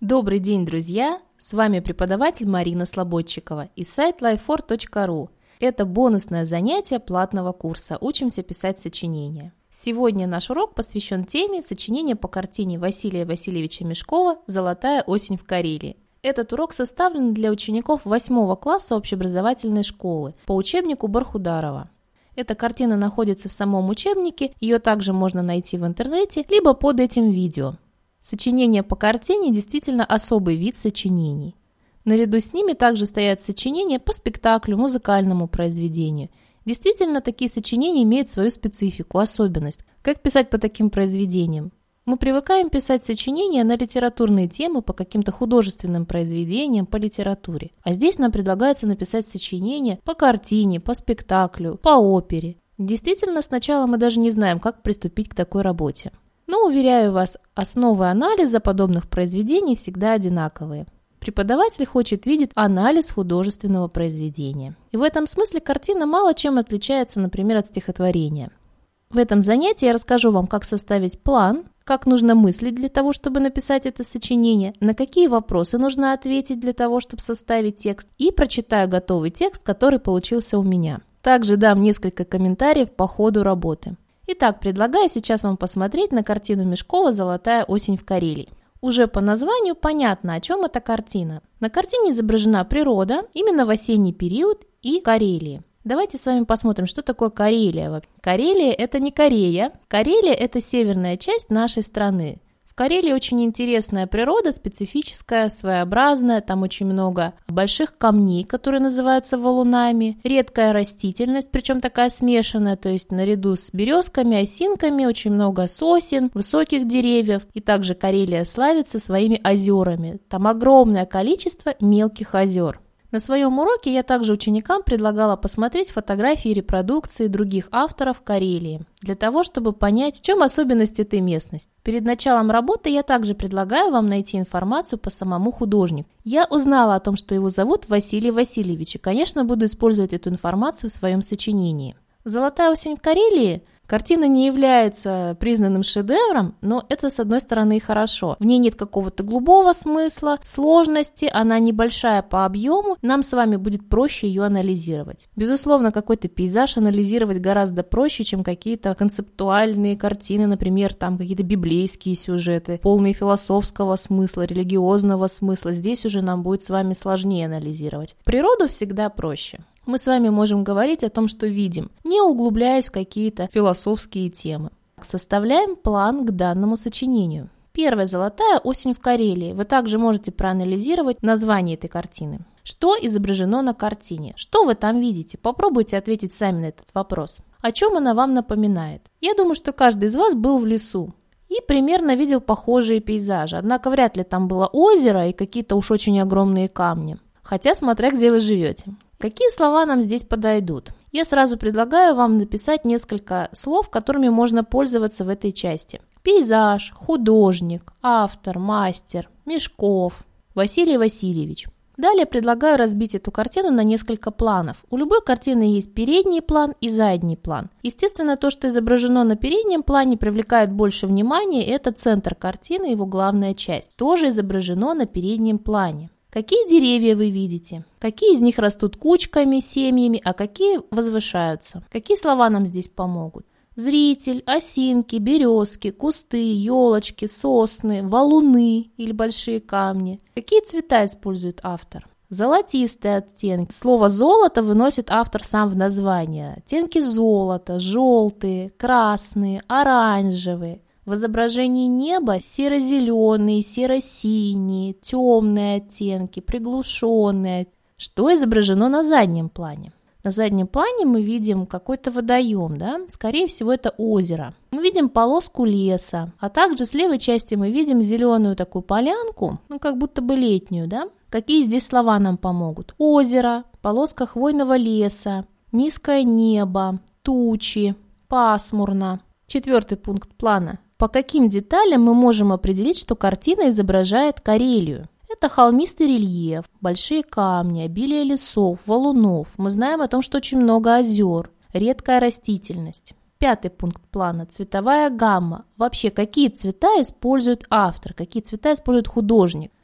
Добрый день, друзья! С вами преподаватель Марина Слободчикова и сайт lifefor.ru. Это бонусное занятие платного курса «Учимся писать сочинения». Сегодня наш урок посвящен теме сочинения по картине Василия Васильевича Мешкова «Золотая осень в Карелии». Этот урок составлен для учеников 8 класса общеобразовательной школы по учебнику Бархударова. Эта картина находится в самом учебнике, ее также можно найти в интернете, либо под этим видео. Сочинения по картине действительно особый вид сочинений. Наряду с ними также стоят сочинения по спектаклю, музыкальному произведению. Действительно, такие сочинения имеют свою специфику, особенность. Как писать по таким произведениям? Мы привыкаем писать сочинения на литературные темы по каким-то художественным произведениям по литературе. А здесь нам предлагается написать сочинения по картине, по спектаклю, по опере. Действительно, сначала мы даже не знаем, как приступить к такой работе. Но, уверяю вас, основы анализа подобных произведений всегда одинаковые. Преподаватель хочет видеть анализ художественного произведения. И в этом смысле картина мало чем отличается, например, от стихотворения. В этом занятии я расскажу вам, как составить план, как нужно мыслить для того, чтобы написать это сочинение, на какие вопросы нужно ответить для того, чтобы составить текст, и прочитаю готовый текст, который получился у меня. Также дам несколько комментариев по ходу работы. Итак, предлагаю сейчас вам посмотреть на картину Мешкова «Золотая осень в Карелии». Уже по названию понятно, о чем эта картина. На картине изображена природа, именно в осенний период и Карелии. Давайте с вами посмотрим, что такое Карелия. Карелия – это не Корея. Карелия – это северная часть нашей страны. В Карелии очень интересная природа, специфическая, своеобразная, там очень много больших камней, которые называются валунами, редкая растительность, причем такая смешанная, то есть наряду с березками, осинками очень много сосен, высоких деревьев, и также Карелия славится своими озерами, там огромное количество мелких озер. На своем уроке я также ученикам предлагала посмотреть фотографии и репродукции других авторов Карелии, для того, чтобы понять, в чем особенность этой местности. Перед началом работы я также предлагаю вам найти информацию по самому художнику. Я узнала о том, что его зовут Василий Васильевич, и, конечно, буду использовать эту информацию в своем сочинении. «Золотая осень в Карелии» картина не является признанным шедевром, но это, с одной стороны, и хорошо. В ней нет какого-то глубокого смысла, сложности, она небольшая по объему, нам с вами будет проще ее анализировать. Безусловно, какой-то пейзаж анализировать гораздо проще, чем какие-то концептуальные картины, например, там какие-то библейские сюжеты, полные философского смысла, религиозного смысла. Здесь уже нам будет с вами сложнее анализировать. Природу всегда проще. Мы с вами можем говорить о том, что видим, не углубляясь в какие-то философские темы. Составляем план к данному сочинению. Первая «Золотая осень в Карелии». Вы также можете проанализировать название этой картины. Что изображено на картине? Что вы там видите? Попробуйте ответить сами на этот вопрос. О чем она вам напоминает? Я думаю, что каждый из вас был в лесу и примерно видел похожие пейзажи. Однако вряд ли там было озеро и какие-то уж очень огромные камни. Хотя, смотря где вы живете. Какие слова нам здесь подойдут? Я сразу предлагаю вам написать несколько слов, которыми можно пользоваться в этой части. Пейзаж, художник, автор, мастер, Мешков, Василий Васильевич. Далее предлагаю разбить эту картину на несколько планов. У любой картины есть передний план и задний план. Естественно, то, что изображено на переднем плане, привлекает больше внимания, это центр картины, его главная часть. Тоже изображено на переднем плане. Какие деревья вы видите? Какие из них растут кучками, семьями, а какие возвышаются? Какие слова нам здесь помогут? Зритель, осинки, березки, кусты, елочки, сосны, валуны или большие камни. Какие цвета использует автор? Золотистые оттенки. Слово «золото» выносит автор сам в название. Оттенки золота, желтые, красные, оранжевые. В изображении неба серо-зеленые, серо-синие, темные оттенки, приглушенные. Что изображено на заднем плане? На заднем плане мы видим какой-то водоем, да? Скорее всего, это озеро. Мы видим полоску леса, а также с левой части мы видим зеленую такую полянку, как будто бы летнюю, да? Какие здесь слова нам помогут? Озеро, полоска хвойного леса, низкое небо, тучи, пасмурно. 4 пункт плана. По каким деталям мы можем определить, что картина изображает Карелию? Это холмистый рельеф, большие камни, обилие лесов, валунов. Мы знаем о том, что очень много озер, редкая растительность. 5 пункт плана – цветовая гамма. Вообще, какие цвета использует автор, какие цвета использует художник?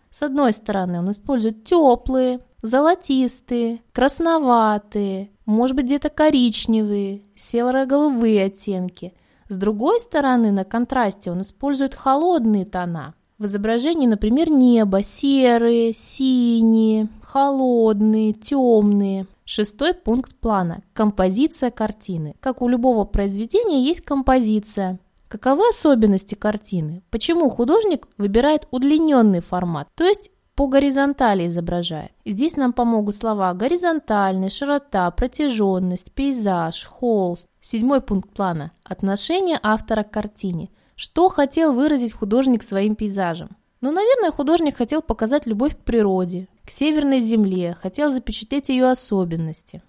С одной стороны, он использует теплые, золотистые, красноватые, может быть, где-то коричневые, серо-голубые оттенки. С другой стороны, на контрасте он использует холодные тона. В изображении, например, небо серые, синие, холодные, темные. 6-й пункт плана – композиция картины. Как у любого произведения есть композиция. Каковы особенности картины? Почему художник выбирает удлиненный формат, то есть по горизонтали изображает? Здесь нам помогут слова горизонтальный, широта, протяженность, пейзаж, холст. 7-й пункт плана – отношение автора к картине. Что хотел выразить художник своим пейзажем? Наверное, художник хотел показать любовь к природе, к северной земле, хотел запечатлеть ее особенности.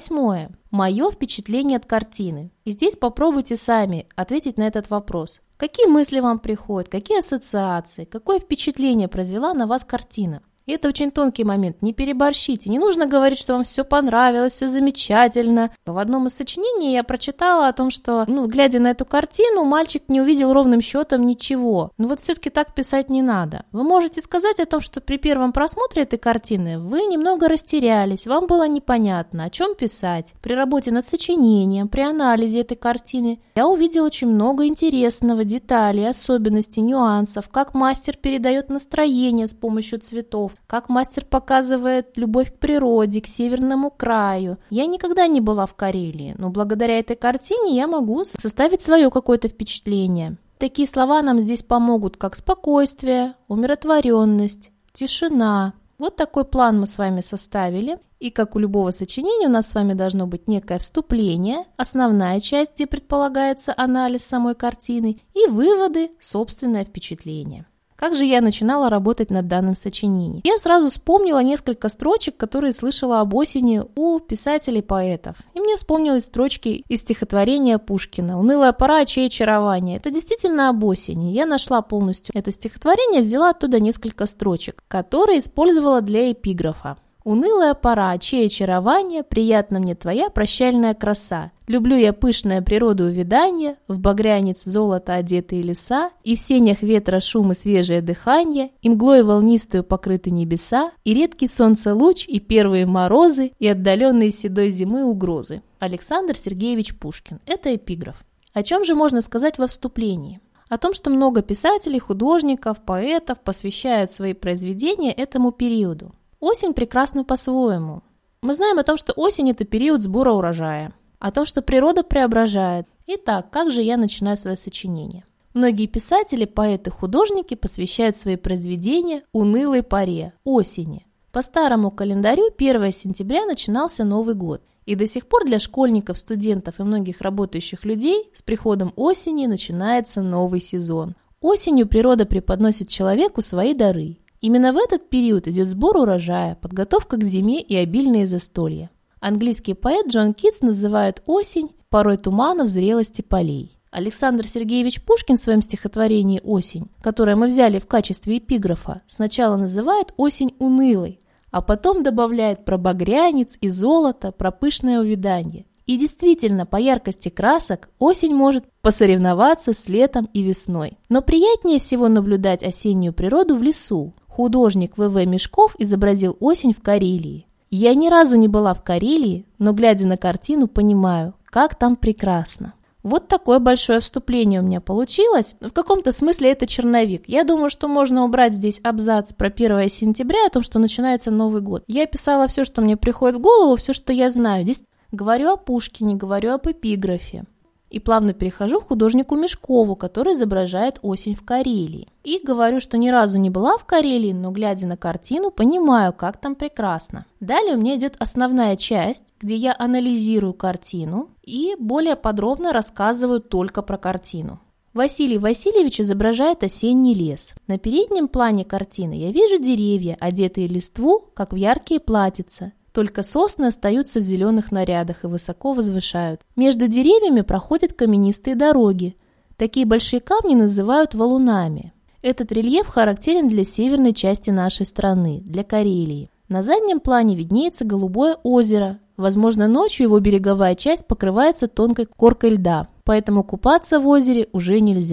8. Мое впечатление от картины. И здесь попробуйте сами ответить на этот вопрос. Какие мысли вам приходят, какие ассоциации, какое впечатление произвела на вас картина? И это очень тонкий момент, не переборщите, не нужно говорить, что вам все понравилось, все замечательно. В одном из сочинений я прочитала о том, что, глядя на эту картину, мальчик не увидел ровным счетом ничего. Но вот все-таки так писать не надо. Вы можете сказать о том, что при первом просмотре этой картины вы немного растерялись, вам было непонятно, о чем писать. При работе над сочинением, при анализе этой картины я увидел очень много интересного, деталей, особенностей, нюансов, как мастер передает настроение с помощью цветов, как мастер показывает любовь к природе, к северному краю. Я никогда не была в Карелии, но благодаря этой картине я могу составить свое какое-то впечатление. Такие слова нам здесь помогут, как спокойствие, умиротворенность, тишина. Вот такой план мы с вами составили. И как у любого сочинения у нас с вами должно быть некое вступление, основная часть, где предполагается анализ самой картины, и выводы, собственное впечатление. Как же я начинала работать над данным сочинением? Я сразу вспомнила несколько строчек, которые слышала об осени у писателей-поэтов. И мне вспомнились строчки из стихотворения Пушкина «Унылая пора, чье очарование». Это действительно об осени. Я нашла полностью это стихотворение, взяла оттуда несколько строчек, которые использовала для эпиграфа. «Унылая пора, чье очарование, приятна мне твоя прощальная краса. Люблю я пышное природу увядание, в багрянец золото одетые леса, и в сенях ветра шум и свежее дыхание, и мглой волнистую покрыты небеса, и редкий солнце луч, и первые морозы, и отдаленные седой зимы угрозы». Александр Сергеевич Пушкин. Это эпиграф. О чем же можно сказать во вступлении? О том, что много писателей, художников, поэтов посвящают свои произведения этому периоду. Осень прекрасна по-своему. Мы знаем о том, что осень – это период сбора урожая, о том, что природа преображает. Итак, как же я начинаю свое сочинение? Многие писатели, поэты, художники посвящают свои произведения унылой поре – осени. По старому календарю 1 сентября начинался Новый год. И до сих пор для школьников, студентов и многих работающих людей с приходом осени начинается новый сезон. Осенью природа преподносит человеку свои дары. Именно в этот период идет сбор урожая, подготовка к зиме и обильные застолья. Английский поэт Джон Китс называет осень порой туманов зрелости полей. Александр Сергеевич Пушкин в своем стихотворении «Осень», которое мы взяли в качестве эпиграфа, сначала называет осень унылой, а потом добавляет про багрянец и золото, про пышное увяданье. И действительно, по яркости красок осень может посоревноваться с летом и весной. Но приятнее всего наблюдать осеннюю природу в лесу. Художник В.В. Мешков изобразил осень в Карелии. Я ни разу не была в Карелии, но, глядя на картину, понимаю, как там прекрасно. Вот такое большое вступление у меня получилось. В каком-то смысле это черновик. Я думаю, что можно убрать здесь абзац про 1 сентября, о том, что начинается Новый год. Я писала все, что мне приходит в голову, все, что я знаю. Здесь говорю о Пушкине, говорю об эпиграфе. И плавно перехожу к художнику Мешкову, который изображает осень в Карелии. И говорю, что ни разу не была в Карелии, но, глядя на картину, понимаю, как там прекрасно. Далее у меня идет основная часть, где я анализирую картину и более подробно рассказываю только про картину. Василий Васильевич изображает осенний лес. На переднем плане картины я вижу деревья, одетые листву, как в яркие платьица. Только сосны остаются в зеленых нарядах и высоко возвышают. Между деревьями проходят каменистые дороги. Такие большие камни называют валунами. Этот рельеф характерен для северной части нашей страны, для Карелии. На заднем плане виднеется голубое озеро. Возможно, ночью его береговая часть покрывается тонкой коркой льда, поэтому купаться в озере уже нельзя.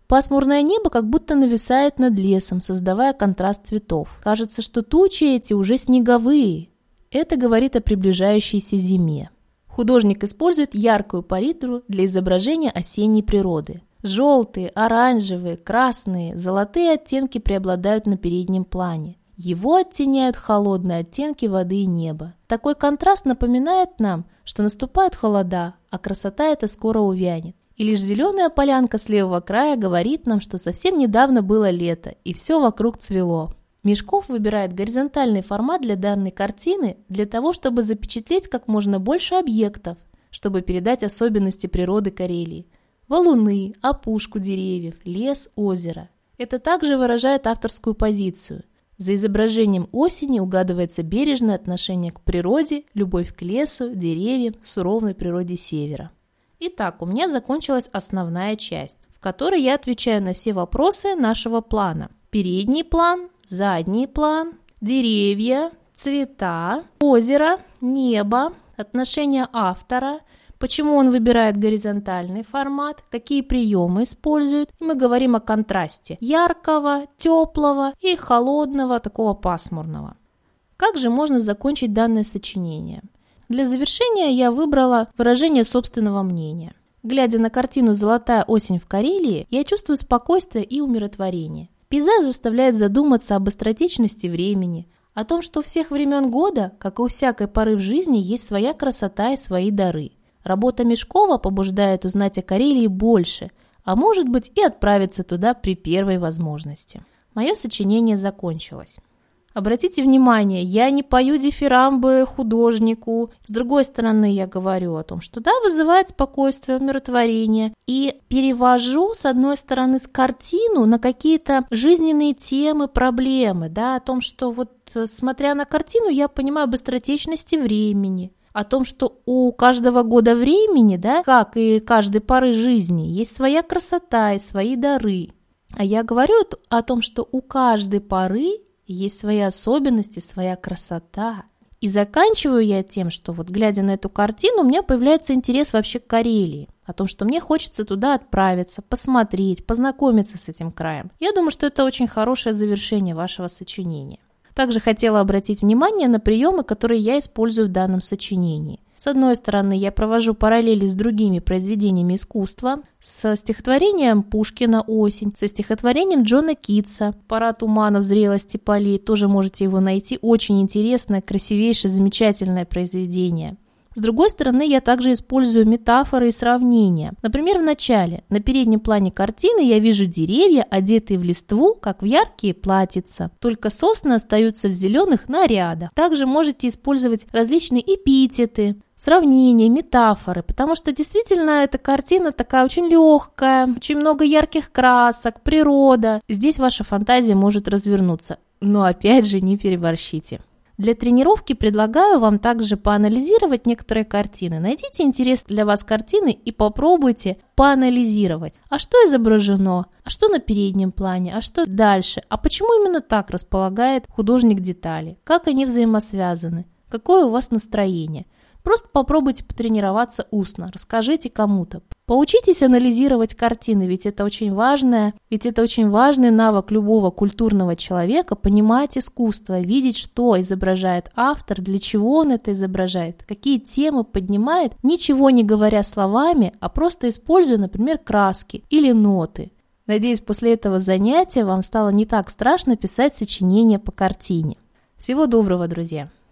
Пасмурное небо как будто нависает над лесом, создавая контраст цветов. Кажется, что тучи эти уже снеговые. Это говорит о приближающейся зиме. Художник использует яркую палитру для изображения осенней природы. Желтые, оранжевые, красные, золотые оттенки преобладают на переднем плане. Его оттеняют холодные оттенки воды и неба. Такой контраст напоминает нам, что наступают холода, а красота эта скоро увянет. И лишь зеленая полянка с левого края говорит нам, что совсем недавно было лето, и все вокруг цвело. Мешков выбирает горизонтальный формат для данной картины для того, чтобы запечатлеть как можно больше объектов, чтобы передать особенности природы Карелии. Валуны, опушку деревьев, лес, озеро. Это также выражает авторскую позицию. За изображением осени угадывается бережное отношение к природе, любовь к лесу, деревьям, суровой природе севера. Итак, у меня закончилась основная часть, в которой я отвечаю на все вопросы нашего плана. Передний план, задний план, деревья, цвета, озеро, небо, отношение автора, почему он выбирает горизонтальный формат, какие приемы использует. И мы говорим о контрасте яркого, теплого и холодного, такого пасмурного. Как же можно закончить данное сочинение? Для завершения я выбрала выражение собственного мнения. Глядя на картину «Золотая осень в Карелии», я чувствую спокойствие и умиротворение. Пейзаж заставляет задуматься об быстротечности времени, о том, что у всех времен года, как и у всякой поры в жизни, есть своя красота и свои дары. Работа Мешкова побуждает узнать о Карелии больше, а может быть и отправиться туда при первой возможности. Мое сочинение закончилось. Обратите внимание, я не пою дифирамбы художнику. С другой стороны, я говорю о том, что да, вызывает спокойствие, умиротворение. И перевожу, с одной стороны, с картину на какие-то жизненные темы, проблемы. Да, о том, что вот смотря на картину, я понимаю быстротечности времени. О том, что у каждого года времени, да, как и каждой поры жизни, есть своя красота и свои дары. А я говорю о том, что у каждой поры есть свои особенности, своя красота. И заканчиваю я тем, что вот глядя на эту картину, у меня появляется интерес вообще к Карелии. О том, что мне хочется туда отправиться, посмотреть, познакомиться с этим краем. Я думаю, что это очень хорошее завершение вашего сочинения. Также хотела обратить внимание на приемы, которые я использую в данном сочинении. С одной стороны, я провожу параллели с другими произведениями искусства, со стихотворением Пушкина «Осень», со стихотворением Джона Китса «Пора туманов, зрелости полей». Тоже можете его найти. Очень интересное, красивейшее, замечательное произведение. С другой стороны, я также использую метафоры и сравнения. Например, в начале, на переднем плане картины я вижу деревья, одетые в листву, как в яркие платьица. Только сосны остаются в зеленых нарядах. Также можете использовать различные эпитеты, сравнения, метафоры, потому что действительно эта картина такая очень легкая, очень много ярких красок, природа. Здесь ваша фантазия может развернуться, но опять же не переборщите. Для тренировки предлагаю вам также поанализировать некоторые картины. Найдите интерес для вас картины и попробуйте поанализировать. А что изображено? А что на переднем плане? А что дальше? А почему именно так располагает художник детали? Как они взаимосвязаны? Какое у вас настроение? Просто попробуйте потренироваться устно, расскажите кому-то. Поучитесь анализировать картины, ведь это очень важный навык любого культурного человека, понимать искусство, видеть, что изображает автор, для чего он это изображает, какие темы поднимает, ничего не говоря словами, а просто используя, например, краски или ноты. Надеюсь, после этого занятия вам стало не так страшно писать сочинение по картине. Всего доброго, друзья!